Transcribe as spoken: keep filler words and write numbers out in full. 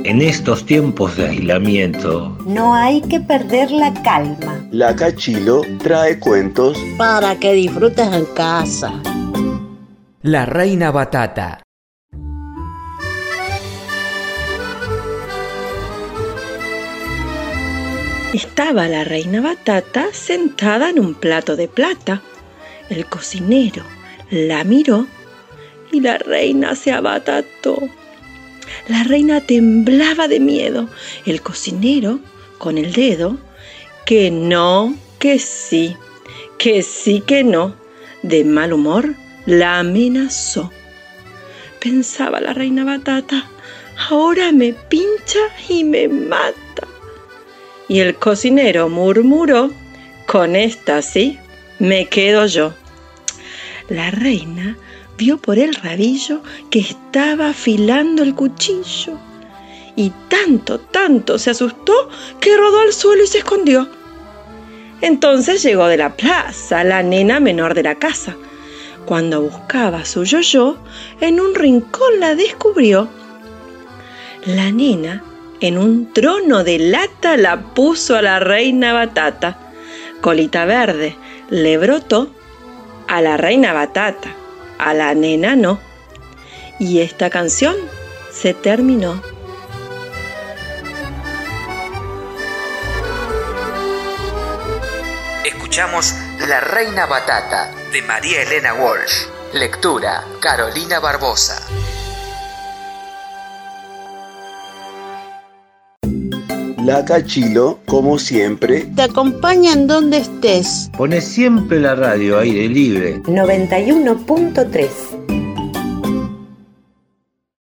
En estos tiempos de aislamiento, no hay que perder la calma. La Cachilo trae cuentos para que disfrutes en casa. La Reina Batata. Estaba la reina Batata sentada en un plato de plata. El cocinero la miró y la reina se abatató. La reina temblaba de miedo. El cocinero, con el dedo, que no, que sí, que sí, que no, de mal humor, la amenazó. Pensaba la reina Batata, ahora me pincha y me mata. Y el cocinero murmuró, con esta sí, me quedo yo. La reina vio por el rabillo que estaba afilando el cuchillo. Y tanto, tanto se asustó que rodó al suelo y se escondió. Entonces llegó de la plaza la nena menor de la casa. Cuando buscaba su yo-yo, en un rincón la descubrió. La nena, en un trono de lata, la puso a la reina Batata. Colita verde le brotó a la reina Batata, a la nena no. Y esta canción se terminó. Escuchamos La Reina Batata, de María Elena Walsh. Lectura, Carolina Barbosa. La Cachilo, como siempre, te acompaña en donde estés. Poné siempre la radio aire libre. noventa y uno punto tres.